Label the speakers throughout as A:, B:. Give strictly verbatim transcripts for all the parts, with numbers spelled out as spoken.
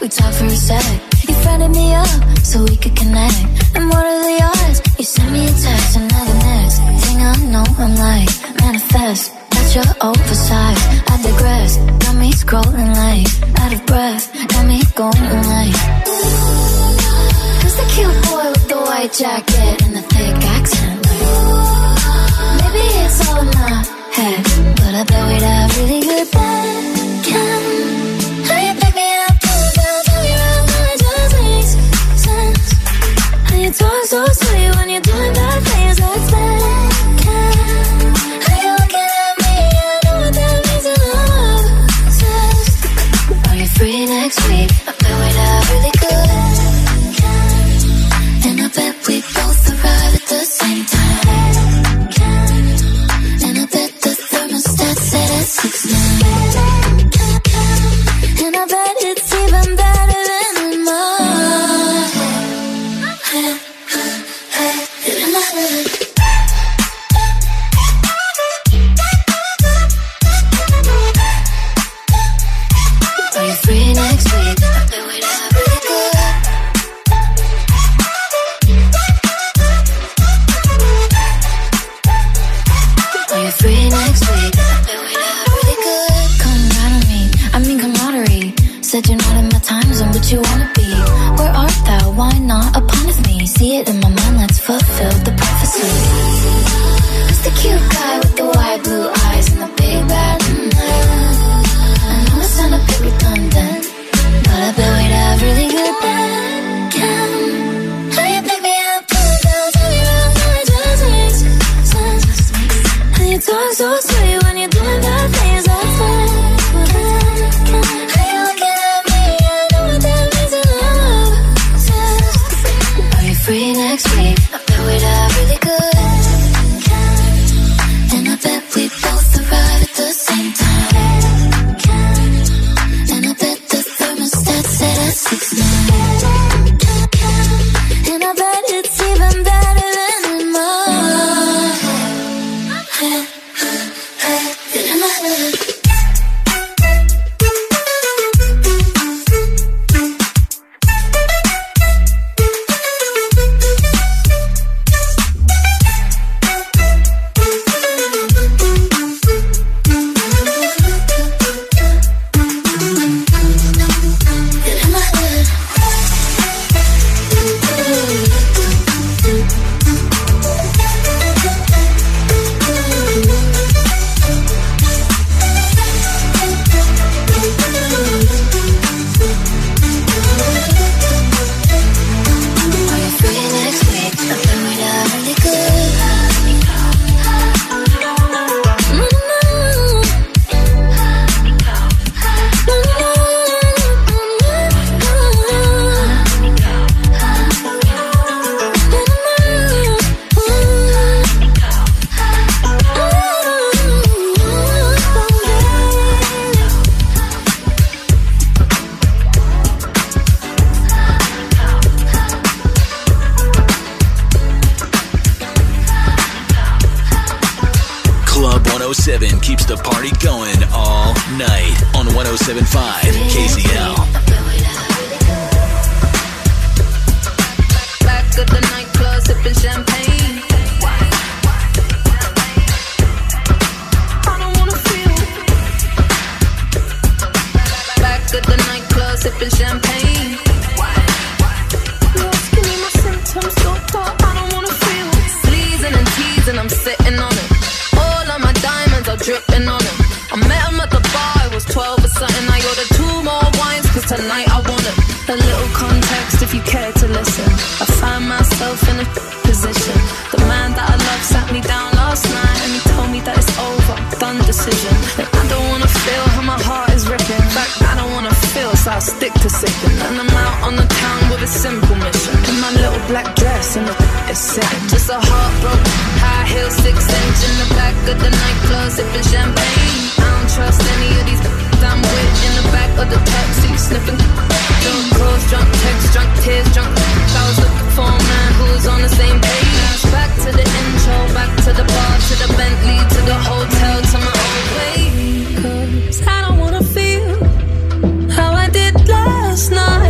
A: talk for a sec. You friended me up so we could connect. And what are the odds? You sent me a text, and now the next thing I know, I'm like, manifest. That's your oversized, I digress. Got me scrolling like, out of breath. Got me going like, who's the cute boy with the white jacket and the thick accent? Like, maybe it's all in my head, but I bet we'd have really good bacon. How you pick me up, pull down, tell me around, how it just makes sense. How you talk so sweet when you're doing bad things, that's bacon. How you looking at me, I know what that means in love says. Are you free next week? I bet we'd have really good bacon. And I bet we both arrive at the same time. And I bet the thermostat set at six nine. And I bet it's even better than in my head. In my head. Are you free next week? I bet we'd have really good. Are you free next week? I bet we'd have really good. Come round on me, I mean camaraderie. Said you're not in my time zone, but you wanna be. Where art thou? Why not upon me? See it in my mind, let's fulfill the prophecy. Who's the cute guy with the wide blue eyes and the big bad hair? I know it's not a bit redundant, but I bet we'd have really good bacon. How you pick me up, pull down, tell me around, how it just makes sense. And you talk so sweet when you're doing bad things, that's bacon. How you looking at me, I know what that means in love says. Are you free next week? I bet we'd have really good bacon. And I bet we both arrive at the same time. And I bet the thermostat set at six nine. And I bet it's even better than in my head. In my head.
B: Keeps the party going all night on one oh seven point five K Z L.
C: Back at the nightclub sipping champagne. I don't wanna feel. Back at the nightclub sipping champagne. You're asking me my symptoms, doctor. I don't wanna feel. Sleazing and teasing, I'm sitting on it. Are dripping on him. I met him at the bar, it was twelve or something. I ordered two more wines, cause tonight I want it. A little context if you care to listen. I find myself in a position. The man that I love sat me down last night and he told me that it's over, done decision. And I don't wanna feel how my heart is ripping. In fact, I don't wanna feel, so I'll stick to sipping. And I'm out on the town with a simple mission. In my little black dress and the is sitting. Just a heartbroken, high heel, six inch in the back of the nightclub, sipping champagne. I don't trust any of these I'm with in the back of the taxi, sniffing. Drunk calls, drunk texts, drunk tears, drunk. I was looking for a man who was on the same page. Back to the intro, back to the bar, to the Bentley, to the hotel, to my own way. Cause I don't wanna feel how I did last night.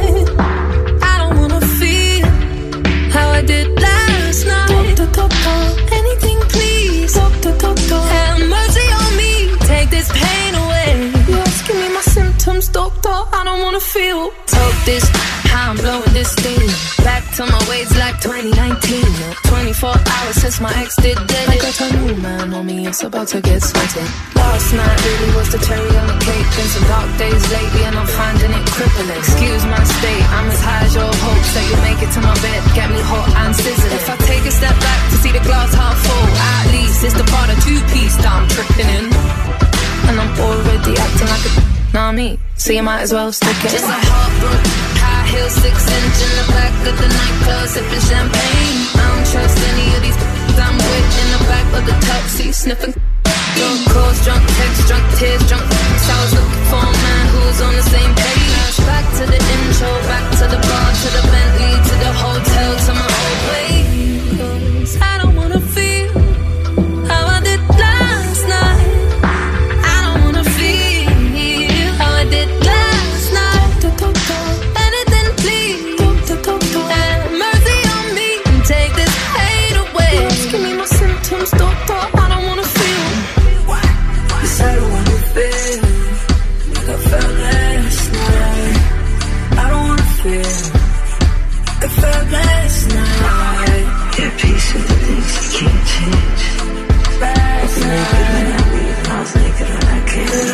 C: this, how I'm blowing this steam. Back to my ways like twenty nineteen. twenty-four hours since my ex did dead. I got a new man on me, it's about to get sweaty. Last night really was the cherry on the cake. Been some dark days lately and I'm finding it crippling. Excuse my state, I'm as high as your hopes that you'll make it to my bed, get me hot and sizzling. If I take a step back to see the glass half full, at least it's the part of two-piece that I'm tripping in. And I'm already acting like a nah me, so you might as well stick it. Just a heartbroken, high heel, six inch in the back of the nightclub, sipping champagne. I don't trust any of these I'm with in the back of the taxi, sniffing. Drunk calls, drunk texts, drunk tears, drunk so I was looking for a man who was on the same page. Back to the intro, back to the bar, to the Bentley, to the hotel, to my old place. I don't wanna feel how I did last night. I don't wanna feel how I did last night. Anything please, have mercy on me and take this pain away. Give me my symptoms, doctor, I don't wanna feel.
D: Yes, I don't wanna feel like I felt last night. I don't wanna feel like I felt last night. Yeah, peace with the things you can't change. Last night I was naked and I can't.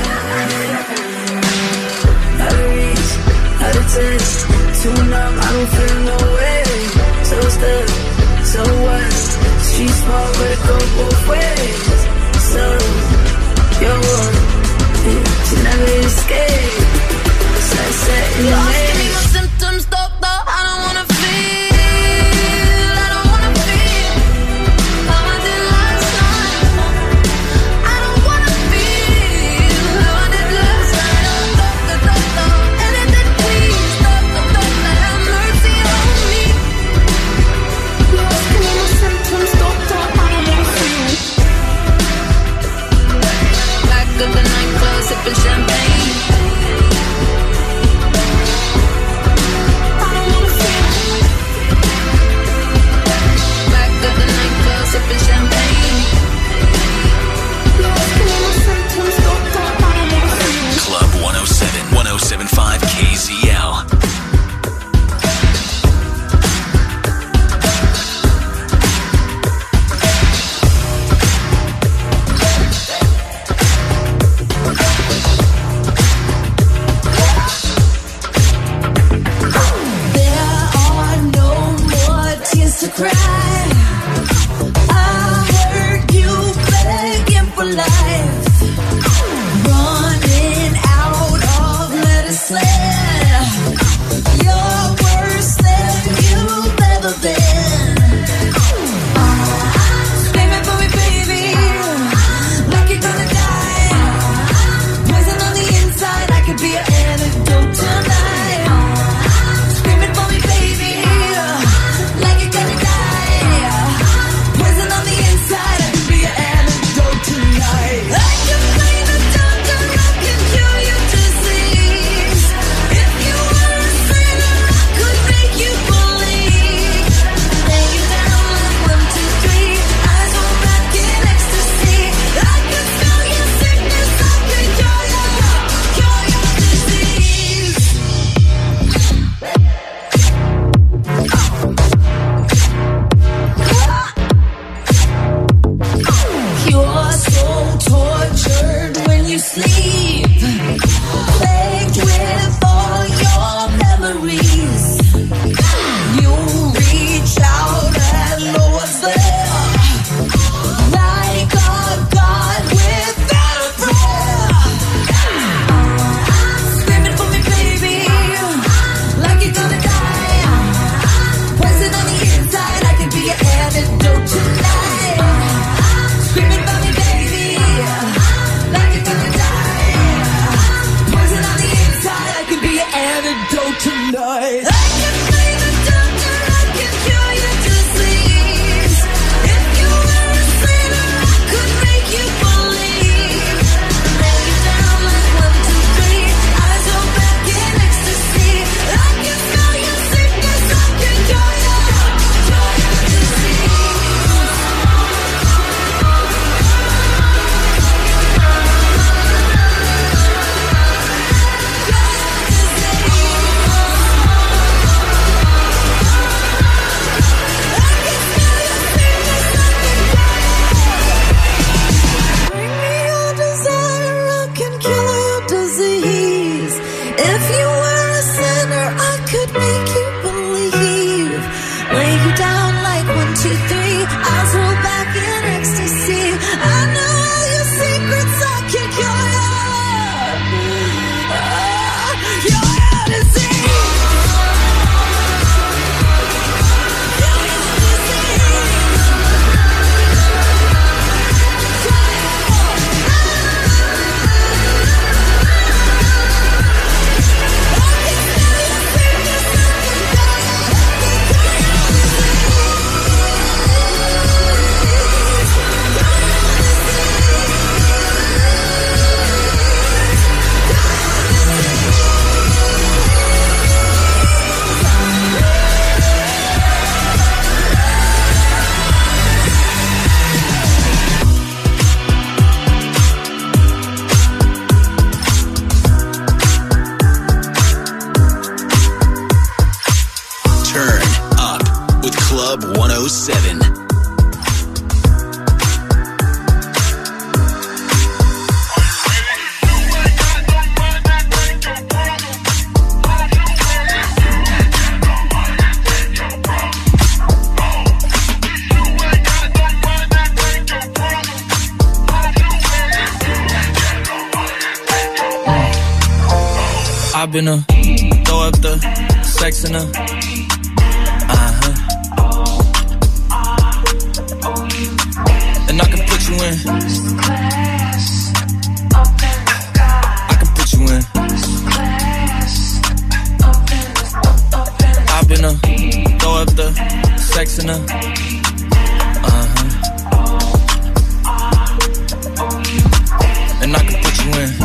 D: Out of reach, out of touch, too numb, I don't feel no way. So stuck, so what? Street small, but it go both ways. So you're one, you never escape. Sunset in the
C: Lost
D: lane.
C: me my symptoms, doctor, I don't wanna feel. I don't wanna feel how I did last night. I don't wanna feel how I did last night. Oh, doctor, doctor, anything please, doctor, doctor, have mercy on me. Lost me my symptoms, doctor, I don't wanna feel. Back of the nightclub, sipping champagne. I don't wanna feel. Back of the nightclub, sipping champagne. Lost me my symptoms, doctor, I don't wanna feel.
B: Club one oh seven, one oh seven point five K Z L.
A: There are no more tears to cry. I heard you begging for life, running out of medicine. You're worse than you've ever been. Screaming for me, baby, like you're gonna die. Poison on the inside, I could be an antidote tonight. Screaming for me, baby, like you're gonna die. Poison on the inside, I could be an antidote tonight. I can find a doctor, I can cure your disease. If you were a sinner, I could make you believe. Lay you down like one, two, three, eyes roll back in ecstasy. I could spell your sickness, I could cure your, cure your disease. You're so tortured when you sleep, plagued with all your memories. You reach out and know what's there, like a god without a prayer. Screaming for me, baby, like you're gonna die. Poison on the inside, I could be your antidote tonight. Screaming for me, baby, like you're gonna die. Poison on the inside, I could be your antidote tonight. I can find a doctor, I can cure your disease. If you were a sinner, I could make you believe. Lay you down like one, two, three, eyes roll back in ecstasy. I can smell your sickness, I can cure your, cure your disease. Cure your disease.
B: with Club one oh seven.
E: I've been a throw up the sex in a uh-huh. And I can put you in. I can put you in. I've been a throw up the sex in a uh-huh. And I can put you in.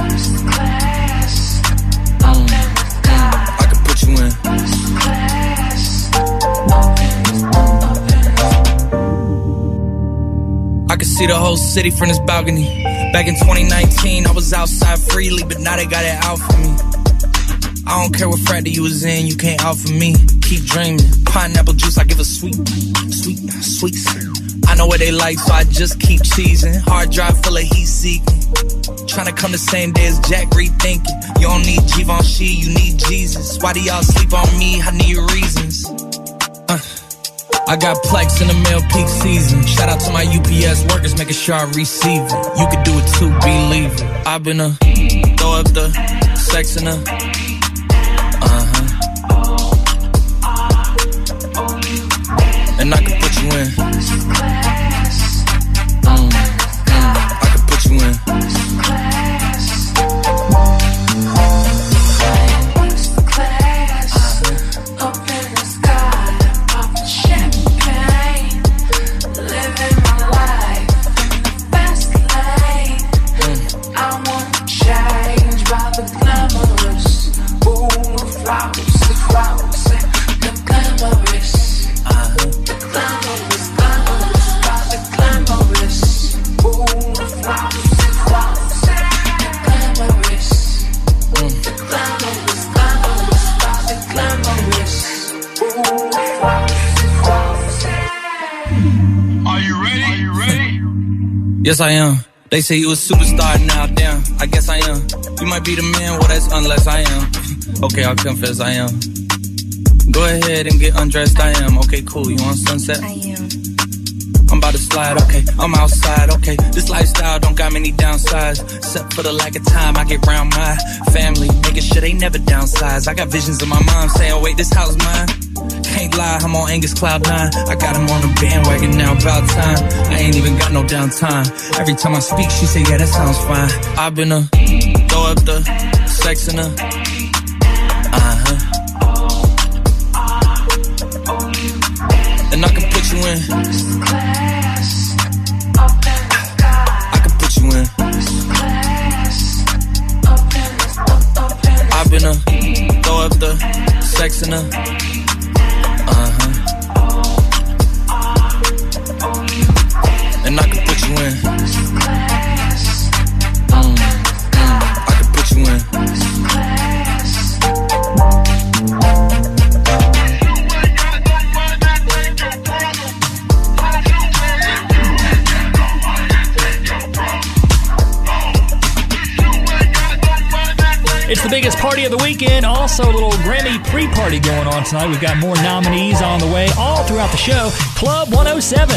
E: I can see the whole city from this balcony. Back in twenty nineteen, I was outside freely, but now they got it out for me. I don't care what frat you was in, you can't out for me. Keep dreaming. Pineapple juice, I give a sweet, sweet, sweet. I know what they like, so I just keep cheesing. Hard drive full of heat seeking. Trying to come the same day as Jack, rethinking. You don't need Givenchy, you need Jesus. Why do y'all sleep on me? I need reasons. Uh. I got Plex in the mail peak season. Shout out to my U P S workers, making sure I receive it. You could do it too, believe it. I've been a throw up the sex in a uh-huh. And I can put you in. Mm, mm, I can put you in. Yes, I am. They say you a superstar now, damn, I guess I am. You might be the man, well, that's unless I am. Okay, I'll confess I am. Go ahead and get undressed, I am. Okay, cool, you on Sunset?
F: I am.
E: I'm about to slide, okay, I'm outside, okay. This lifestyle don't got many downsides, except for the lack of time I get around my family, making sure they never downsize. I got visions of my mom saying, wait, this house mine. Can't lie, I'm on Angus Cloud nine. I got him on the bandwagon now, about time. I ain't even got no downtime. Every time I speak, she say, yeah, that sounds fine. I've been a throw up the sex in a uh-huh. And I can put you in. I can put you in. I've been a throw up the sex in a uh-huh. And I can put you in. Mm, mm, I can put you in.
G: It's the biggest party of the weekend. Also, a little Grammy pre-party going on tonight. We've got more nominees on the way all throughout the show. Club one oh seven.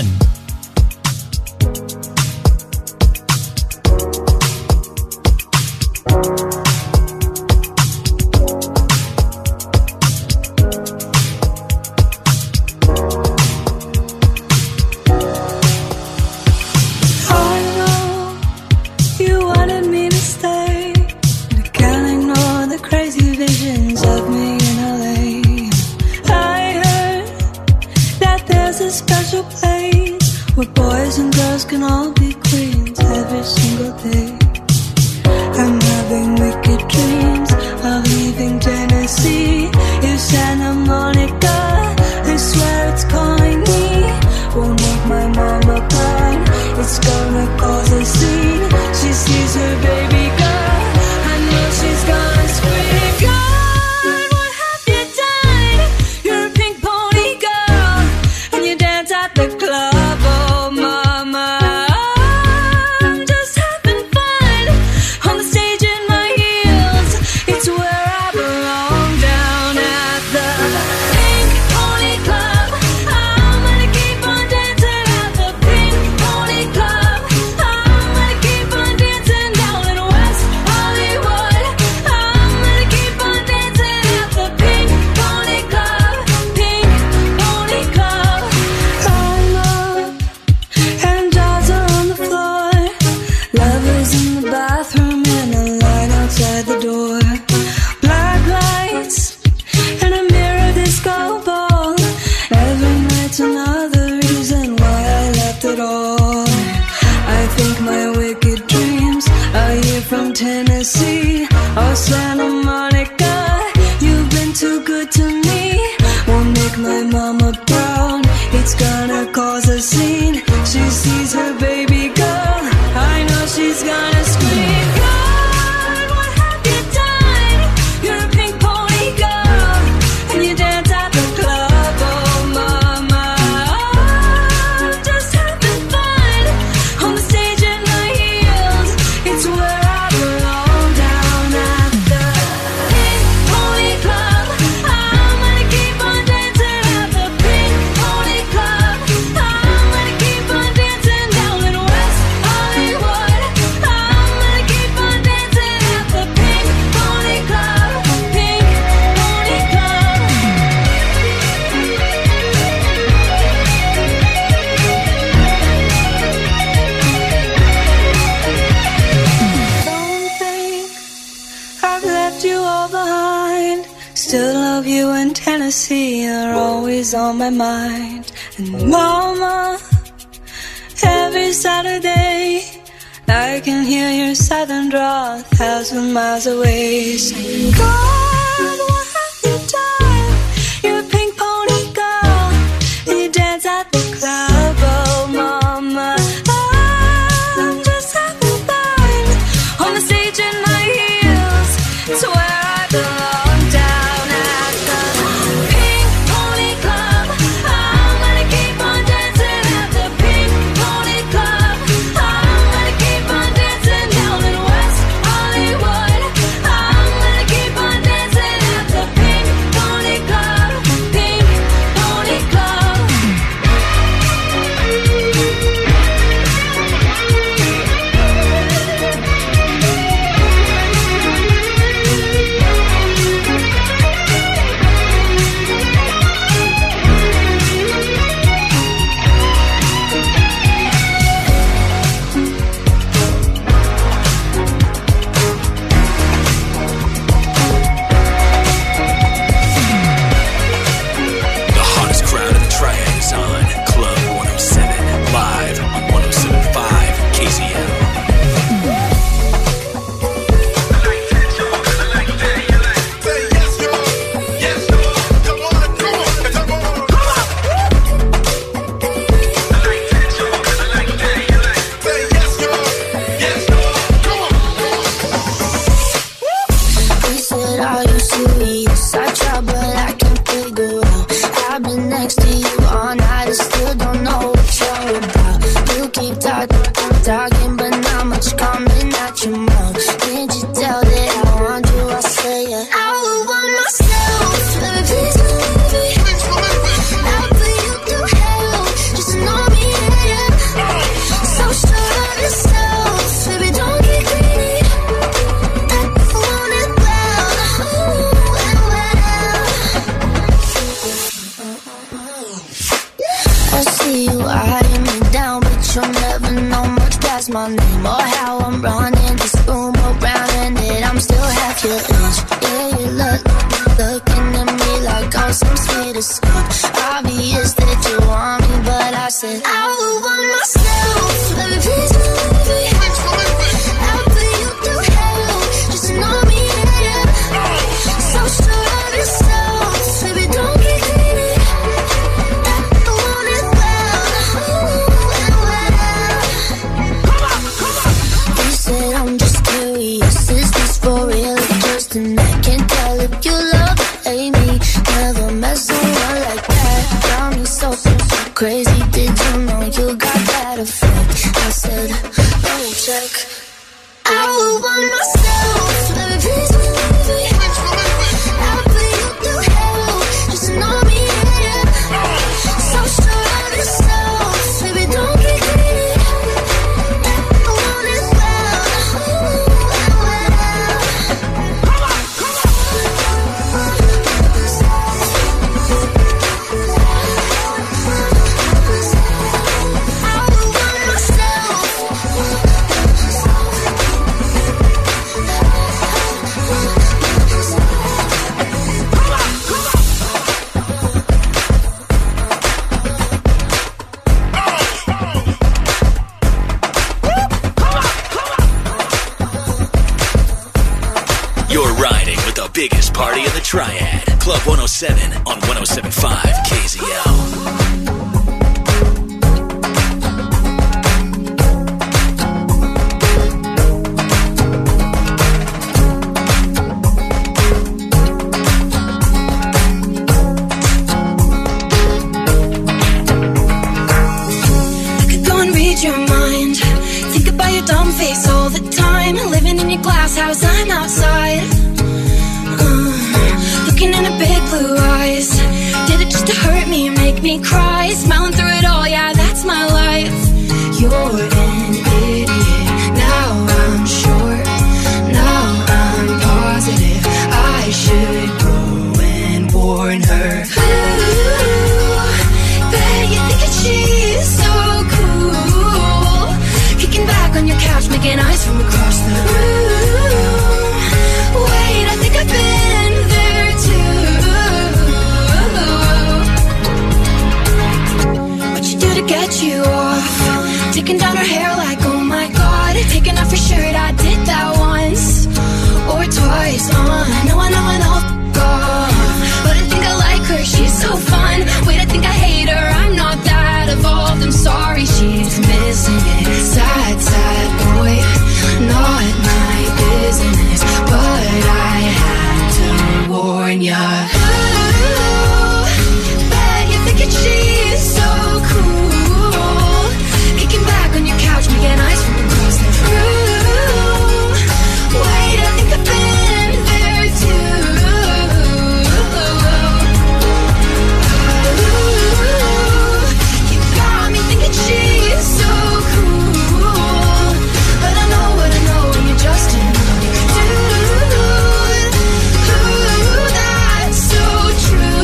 F: I see, you're always on my mind. And mama, every Saturday I can hear your southern drawl a thousand miles away, saying, God, what have you done? You're a pink pony girl, and you dance at the club. Oh mama, I'm just having fun on the stage in my heels. It's where I belong, down at the Pink Pony Club. I'm gonna keep on dancing at the Pink Pony Club. I'm gonna keep on dancing down in West Hollywood. I'm gonna keep on dancing at the Pink Pony Club. Pink Pony Club.
B: The hottest crowd in the Triad is on Club one oh seven, live on one oh seven point five K Z L.
A: He said, are you serious? I try, but I can't figure out. I've been next to you all night, I still don't know what you're about. You keep talking, keep talking, but not much coming out your mouth. Can't you tell that I want you? I say it. I would want myself, baby, please believe me. I'll put you through hell, just to know me, yeah. So sure of yourself, baby, don't get greedy. I want it well, ooh, and well. I see you eyeing me down, but you'll never know much past my name or how I'm running this room around, and that I'm still half your age. Yeah, you look, looking at me like I'm some sweet escape. Obvious that you want me, but I said I would want myself, baby, please believe me. I'll put you through hell, just to know me, yeah. So sure of yourself, baby, don't get greedy. I want it well, ooh, and well. You said I'm just curious, is this for real or just an act? Can't tell if you love or hate me. Never met someone like that. Got me so, so, so crazy. Did you know you got that effect? I said, oh, check. I would want myself, baby, please believe me. I'll put you through hell, just to know me, yeah. So sure of yourself, baby, don't get greedy. I want it well, ooh, and well. I would want myself.
B: You're riding with the biggest party in the Triad. Club one oh seven on one oh seven point five K Z L.
F: I could go and read your mind. Think about your dumb face all the time. Living in your glass house, I'm outside. Uh, looking in her big blue eyes. Did it just to hurt me, make me cry? Smiling through it all, yeah, that's my life. You're an idiot. Now I'm sure. Now I'm positive. I should go and warn her. Ooh, bet you think that she's so cool. Kicking back on your couch, making eyes from across the room. Wait, I think I've been there too.
A: taking down her hair like, oh my god, taking off her shirt, I did that once or twice. uh, I know, I know, I know, f*** off. But I think I like her, she's so fun. Wait, I think I hate her, I'm not that evolved. I'm sorry, she's missing it. Sad, sad boy, not my business, but I had to warn ya. Ooh, bet you're thinking she's so cool, kicking back on your couch, making eyes from across the room. Wait, I think I've been there too. Ooh, you got me thinking she's so cool, but I know what I know when you're just in love. Dude, ooh, that's so true.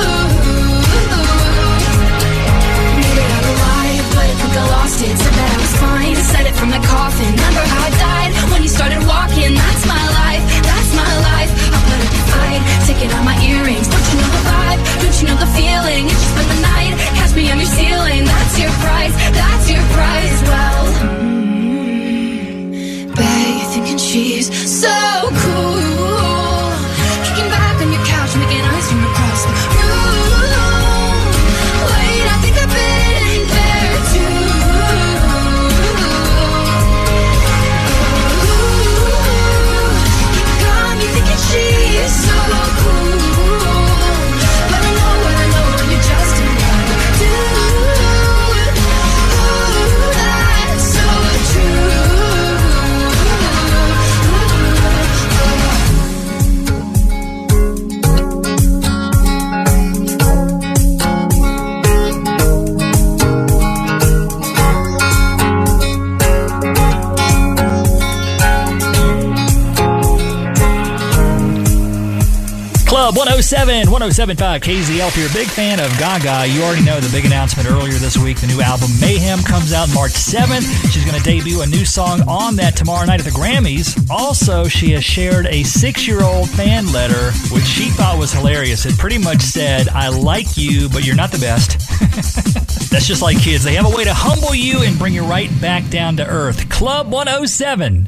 A: Made it out alive, but I think I lost it. Said that I was fine, said it from the coffin. Remember how I died when you started walking? That's my life, that's my life. I put up a fight, taking out my earrings. Don't you know the vibe? Don't you know the feeling? You just spend the night, catch me on your ceiling. That's your price, that's your price. Well, mm, bet you're thinking she's so cool, kicking back on your couch, making eyes from across the room. Wait, I think I've been there too. You got me thinking she's so cool, but I know what I know when you're just in love. Dude, ooh, that's so true.
G: Club one oh seven, one oh seven point five K Z L. If you're a big fan of Gaga, you already know the big announcement earlier this week. The new album Mayhem comes out March seventh. She's going to debut a new song on that tomorrow night at the Grammys. Also, she has shared a six-year-old fan letter, which she thought was hilarious. It pretty much said, I like you, but you're not the best. That's just like kids. They have a way to humble you and bring you right back down to earth. Club one oh seven.